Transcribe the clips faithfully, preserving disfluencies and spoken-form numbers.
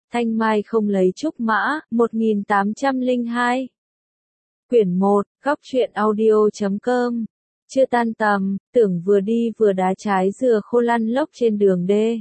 Thanh mai không lấy trúc mã, một nghìn tám trăm lẻ hai. Quyển một, góc truyện audio chấm com. Chưa tan tầm, Tưởng vừa đi vừa đá trái dừa khô lăn lóc trên đường đê.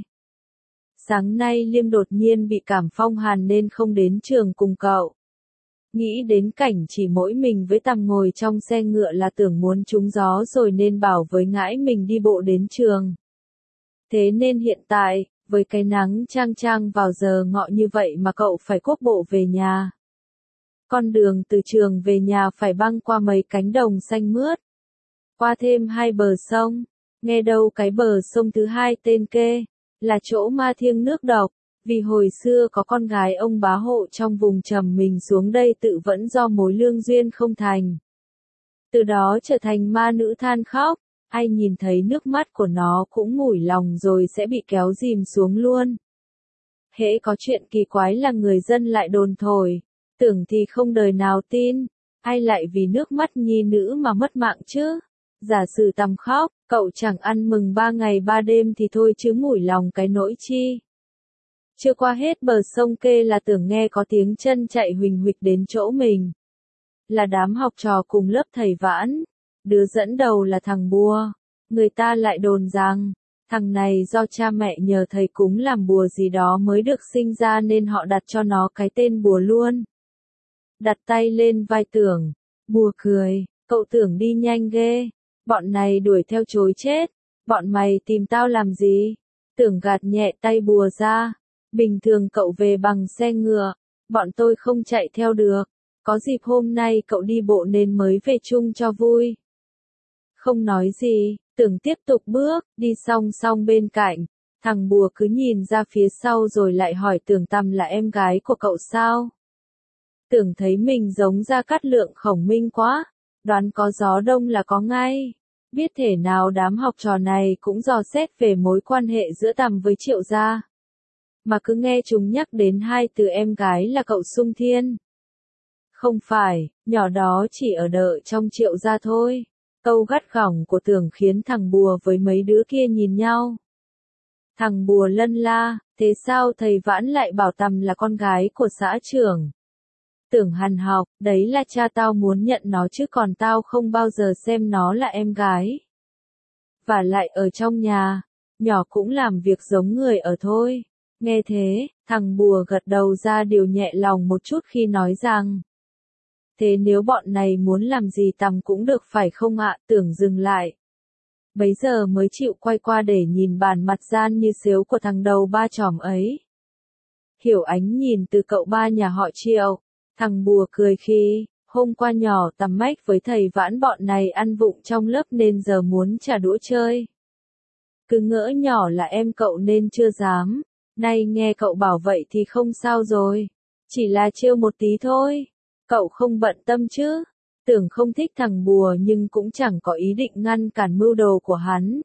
Sáng nay Liêm đột nhiên bị cảm phong hàn nên không đến trường cùng cậu. Nghĩ đến cảnh chỉ mỗi mình với Tằm ngồi trong xe ngựa là Tưởng muốn trúng gió rồi nên bảo với Ngãi mình đi bộ đến trường. Thế nên hiện tại, với cái nắng chang chang vào giờ ngọ như vậy mà cậu phải cuốc bộ về nhà. Con đường từ trường về nhà phải băng qua mấy cánh đồng xanh mướt. Qua thêm hai bờ sông, nghe đâu cái bờ sông thứ hai tên kê, là chỗ ma thiêng nước độc, vì hồi xưa có con gái ông bá hộ trong vùng trầm mình xuống đây tự vẫn do mối lương duyên không thành. Từ đó trở thành ma nữ than khóc, ai nhìn thấy nước mắt của nó cũng mủi lòng rồi sẽ bị kéo dìm xuống luôn. Hễ có chuyện kỳ quái là người dân lại đồn thổi, Tưởng thì không đời nào tin, ai lại vì nước mắt nhi nữ mà mất mạng chứ. Giả sử Tằm khóc, cậu chẳng ăn mừng ba ngày ba đêm thì thôi chứ mủi lòng cái nỗi chi. Chưa qua hết bờ sông kê là Tưởng nghe có tiếng chân chạy huỳnh huỵch đến chỗ mình. Là đám học trò cùng lớp thầy Vãn, đứa dẫn đầu là thằng Bùa. Người ta lại đồn rằng, thằng này do cha mẹ nhờ thầy cúng làm bùa gì đó mới được sinh ra nên họ đặt cho nó cái tên Bùa luôn. Đặt tay lên vai Tưởng, Bùa cười, cậu Tưởng đi nhanh ghê. Bọn này đuổi theo chối chết, bọn mày tìm tao làm gì? Tưởng gạt nhẹ tay Bùa ra, bình thường cậu về bằng xe ngựa, bọn tôi không chạy theo được, có dịp hôm nay cậu đi bộ nên mới về chung cho vui. Không nói gì, Tưởng tiếp tục bước, đi song song bên cạnh, thằng Bùa cứ nhìn ra phía sau rồi lại hỏi Tưởng Tằm là em gái của cậu sao? Tưởng thấy mình giống Gia Cát Lượng Khổng Minh quá, đoán có gió đông là có ngay. Biết thể nào đám học trò này cũng dò xét về mối quan hệ giữa Tằm với Triệu gia. Mà cứ nghe chúng nhắc đến hai từ em gái là cậu Sung Thiên. Không phải, nhỏ đó chỉ ở đợi trong Triệu gia thôi. Câu gắt gỏng của Tưởng khiến thằng Bùa với mấy đứa kia nhìn nhau. Thằng Bùa lân la, thế sao thầy Vãn lại bảo Tằm là con gái của xã trưởng? Tưởng hằn học, đấy là cha tao muốn nhận nó chứ còn tao không bao giờ xem nó là em gái. Và lại ở trong nhà, nhỏ cũng làm việc giống người ở thôi. Nghe thế, thằng Bùa gật đầu ra điều nhẹ lòng một chút khi nói rằng. Thế nếu bọn này muốn làm gì Tằm cũng được phải không ạ? Tưởng dừng lại. Bấy giờ mới chịu quay qua để nhìn bàn mặt gian như xếu của thằng đầu ba chòm ấy. Hiểu ánh nhìn từ cậu ba nhà họ Triệu. Thằng Bùa cười khi, hôm qua nhỏ Tằm mách với thầy Vãn bọn này ăn vụng trong lớp nên giờ muốn trả đũa chơi. Cứ ngỡ nhỏ là em cậu nên chưa dám, nay nghe cậu bảo vậy thì không sao rồi, chỉ là trêu một tí thôi, cậu không bận tâm chứ. Tưởng không thích thằng Bùa nhưng cũng chẳng có ý định ngăn cản mưu đồ của hắn.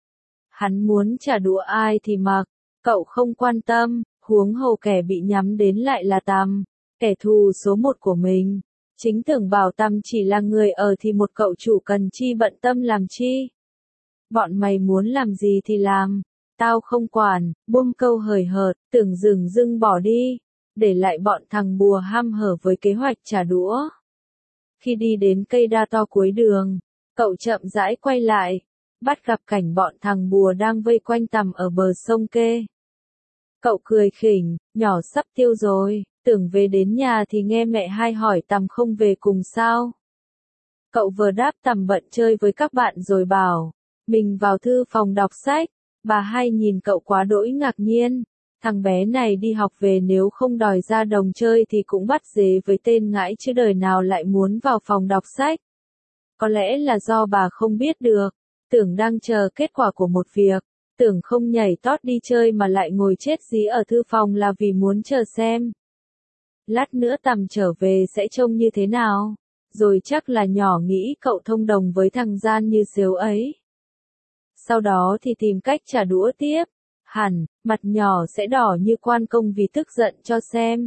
Hắn muốn trả đũa ai thì mặc, cậu không quan tâm, huống hồ kẻ bị nhắm đến lại là Tằm. Kẻ thù số một của mình, chính Tưởng bảo Tằm chỉ là người ở thì một cậu chủ cần chi bận tâm làm chi. Bọn mày muốn làm gì thì làm, tao không quản, buông câu hời hợt, Tưởng dừng dưng bỏ đi, để lại bọn thằng Bùa hăm hở với kế hoạch trả đũa. Khi đi đến cây đa to cuối đường, cậu chậm rãi quay lại, bắt gặp cảnh bọn thằng Bùa đang vây quanh Tằm ở bờ sông kê. Cậu cười khỉnh, nhỏ sắp tiêu rồi. Tưởng về đến nhà thì nghe mẹ hai hỏi Tằm không về cùng sao. Cậu vừa đáp Tằm bận chơi với các bạn rồi bảo, mình vào thư phòng đọc sách. Bà hai nhìn cậu quá đỗi ngạc nhiên, thằng bé này đi học về nếu không đòi ra đồng chơi thì cũng bắt dế với tên Ngãi chứ đời nào lại muốn vào phòng đọc sách. Có lẽ là do bà không biết được, Tưởng đang chờ kết quả của một việc, Tưởng không nhảy tót đi chơi mà lại ngồi chết dí ở thư phòng là vì muốn chờ xem. Lát nữa Tằm trở về sẽ trông như thế nào, rồi chắc là nhỏ nghĩ cậu thông đồng với thằng gian như xếu ấy. Sau đó thì tìm cách trả đũa tiếp, hẳn, mặt nhỏ sẽ đỏ như quan công vì tức giận cho xem.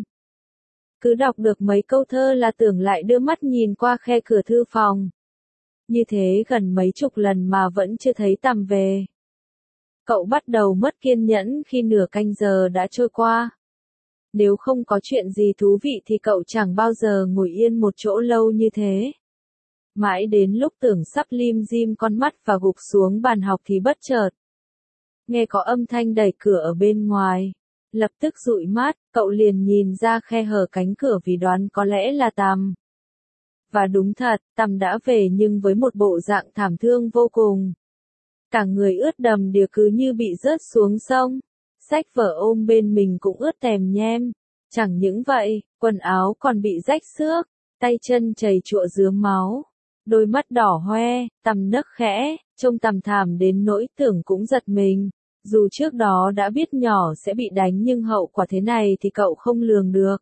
Cứ đọc được mấy câu thơ là Tưởng lại đưa mắt nhìn qua khe cửa thư phòng. Như thế gần mấy chục lần mà vẫn chưa thấy Tằm về. Cậu bắt đầu mất kiên nhẫn khi nửa canh giờ đã trôi qua. Nếu không có chuyện gì thú vị thì cậu chẳng bao giờ ngồi yên một chỗ lâu như thế. Mãi đến lúc Tưởng sắp lim dim con mắt và gục xuống bàn học thì bất chợt nghe có âm thanh đẩy cửa ở bên ngoài. Lập tức dụi mắt, cậu liền nhìn ra khe hở cánh cửa vì đoán có lẽ là Tằm. Và đúng thật, Tằm đã về nhưng với một bộ dạng thảm thương vô cùng. Cả người ướt đầm đìa cứ như bị rớt xuống sông. Sách vở ôm bên mình cũng ướt tèm nhem. Chẳng những vậy, quần áo còn bị rách xước, tay chân chảy chụa rướm máu. Đôi mắt đỏ hoe, Tằm nấc khẽ, trông Tằm thảm đến nỗi Tưởng cũng giật mình. Dù trước đó đã biết nhỏ sẽ bị đánh nhưng hậu quả thế này thì cậu không lường được.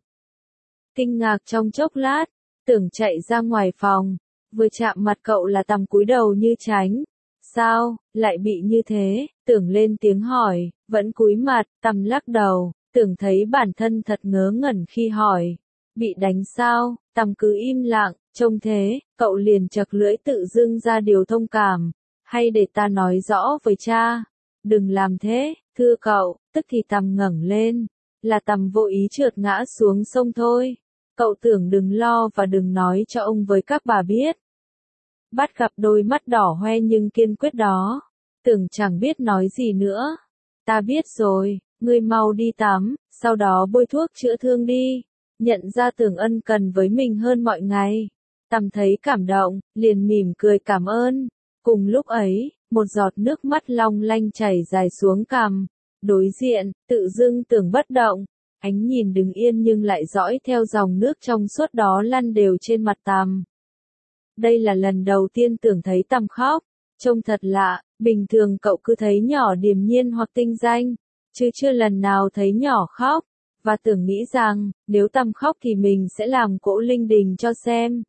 Kinh ngạc trong chốc lát, Tưởng chạy ra ngoài phòng, vừa chạm mặt cậu là Tằm cúi đầu như tránh. Sao, lại bị như thế? Tưởng lên tiếng hỏi, vẫn cúi mặt, Tằm lắc đầu, Tưởng thấy bản thân thật ngớ ngẩn khi hỏi. Bị đánh sao? Tằm cứ im lặng, trông thế, cậu liền chật lưỡi tự dưng ra điều thông cảm. Hay để ta nói rõ với cha? Đừng làm thế, thưa cậu, tức thì Tằm ngẩng lên. Là Tằm vô ý trượt ngã xuống sông thôi. Cậu Tưởng đừng lo và đừng nói cho ông với các bà biết. Bắt gặp đôi mắt đỏ hoe nhưng kiên quyết đó. Tưởng chẳng biết nói gì nữa. Ta biết rồi, ngươi mau đi tắm, sau đó bôi thuốc chữa thương đi. Nhận ra Tưởng ân cần với mình hơn mọi ngày. Tằm thấy cảm động, liền mỉm cười cảm ơn. Cùng lúc ấy, một giọt nước mắt long lanh chảy dài xuống cằm. Đối diện, tự dưng Tưởng bất động. Ánh nhìn đứng yên nhưng lại dõi theo dòng nước trong suốt đó lăn đều trên mặt Tằm. Đây là lần đầu tiên Tưởng thấy Tằm khóc. Trông thật lạ, bình thường cậu cứ thấy nhỏ điềm nhiên hoặc tinh danh. Chứ chưa lần nào thấy nhỏ khóc. Và Tưởng nghĩ rằng, nếu Tằm khóc thì mình sẽ làm cỗ linh đình cho xem.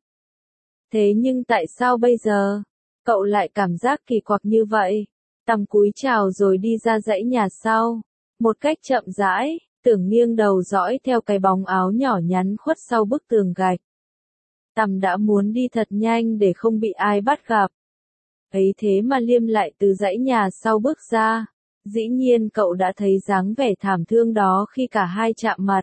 Thế nhưng tại sao bây giờ? Cậu lại cảm giác kỳ quặc như vậy. Tằm cúi chào rồi đi ra dãy nhà sau. Một cách chậm rãi, Tưởng nghiêng đầu dõi theo cái bóng áo nhỏ nhắn khuất sau bức tường gạch. Tằm đã muốn đi thật nhanh để không bị ai bắt gặp. Ấy thế mà Liêm lại từ dãy nhà sau bước ra. Dĩ nhiên cậu đã thấy dáng vẻ thảm thương đó khi cả hai chạm mặt.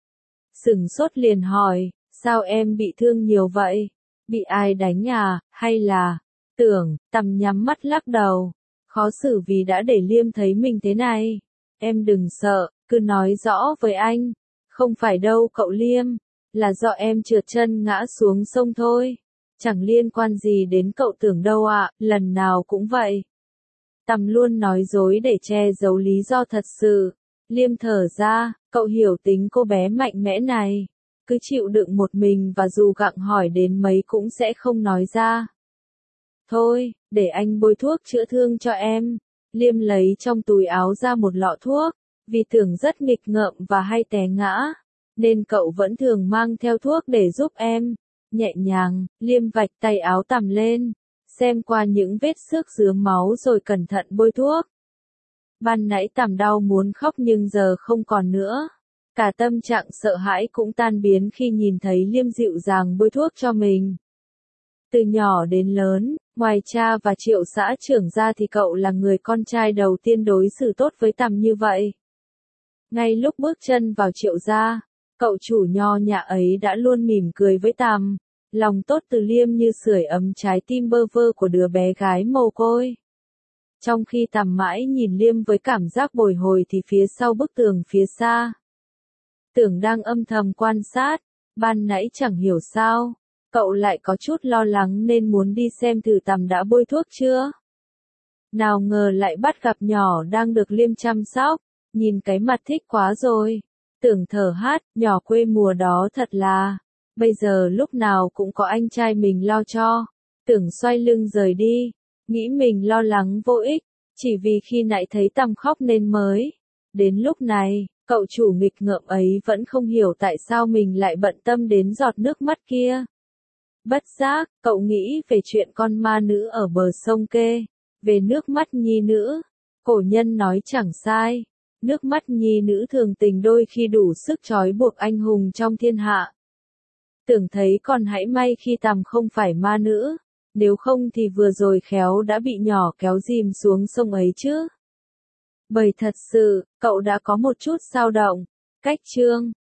Sửng sốt liền hỏi, sao em bị thương nhiều vậy? Bị ai đánh à, hay là... Tưởng, Tằm nhắm mắt lắc đầu. Khó xử vì đã để Liêm thấy mình thế này. Em đừng sợ, cứ nói rõ với anh. Không phải đâu cậu Liêm. Là do em trượt chân ngã xuống sông thôi. Chẳng liên quan gì đến cậu Tưởng đâu ạ, lần nào cũng vậy. Tằm luôn nói dối để che giấu lý do thật sự. Liêm thở ra, cậu hiểu tính cô bé mạnh mẽ này. Cứ chịu đựng một mình và dù gặng hỏi đến mấy cũng sẽ không nói ra. Thôi, để anh bôi thuốc chữa thương cho em. Liêm lấy trong túi áo ra một lọ thuốc. Vì Tưởng rất nghịch ngợm và hay té ngã, nên cậu vẫn thường mang theo thuốc để giúp em. Nhẹ nhàng, Liêm vạch tay áo Tằm lên. Xem qua những vết xước rướm máu rồi cẩn thận bôi thuốc. Ban nãy Tằm đau muốn khóc nhưng giờ không còn nữa. Cả tâm trạng sợ hãi cũng tan biến khi nhìn thấy Liêm dịu dàng bôi thuốc cho mình. Từ nhỏ đến lớn, ngoài cha và Triệu xã trưởng ra thì cậu là người con trai đầu tiên đối xử tốt với Tằm như vậy. Ngay lúc bước chân vào Triệu gia, cậu chủ nho nhã ấy đã luôn mỉm cười với Tằm. Lòng tốt từ Liêm như sưởi ấm trái tim bơ vơ của đứa bé gái mồ côi. Trong khi Tằm mãi nhìn Liêm với cảm giác bồi hồi thì phía sau bức tường phía xa, Tưởng đang âm thầm quan sát. Ban nãy chẳng hiểu sao, cậu lại có chút lo lắng nên muốn đi xem thử Tằm đã bôi thuốc chưa. Nào ngờ lại bắt gặp nhỏ đang được Liêm chăm sóc. Nhìn cái mặt thích quá rồi. Tưởng thở hát, nhỏ quê mùa đó thật là. Bây giờ lúc nào cũng có anh trai mình lo cho. Tưởng xoay lưng rời đi. Nghĩ mình lo lắng vô ích. Chỉ vì khi nãy thấy Tằm khóc nên mới. Đến lúc này, cậu chủ nghịch ngợm ấy vẫn không hiểu tại sao mình lại bận tâm đến giọt nước mắt kia. Bất giác, cậu nghĩ về chuyện con ma nữ ở bờ sông kê. Về nước mắt nhi nữ. Cổ nhân nói chẳng sai. Nước mắt nhi nữ thường tình đôi khi đủ sức trói buộc anh hùng trong thiên hạ. Tưởng thấy còn hãy may khi Tằm không phải ma nữ, nếu không thì vừa rồi khéo đã bị nhỏ kéo dìm xuống sông ấy chứ. Bởi thật sự, cậu đã có một chút dao động. Cách chương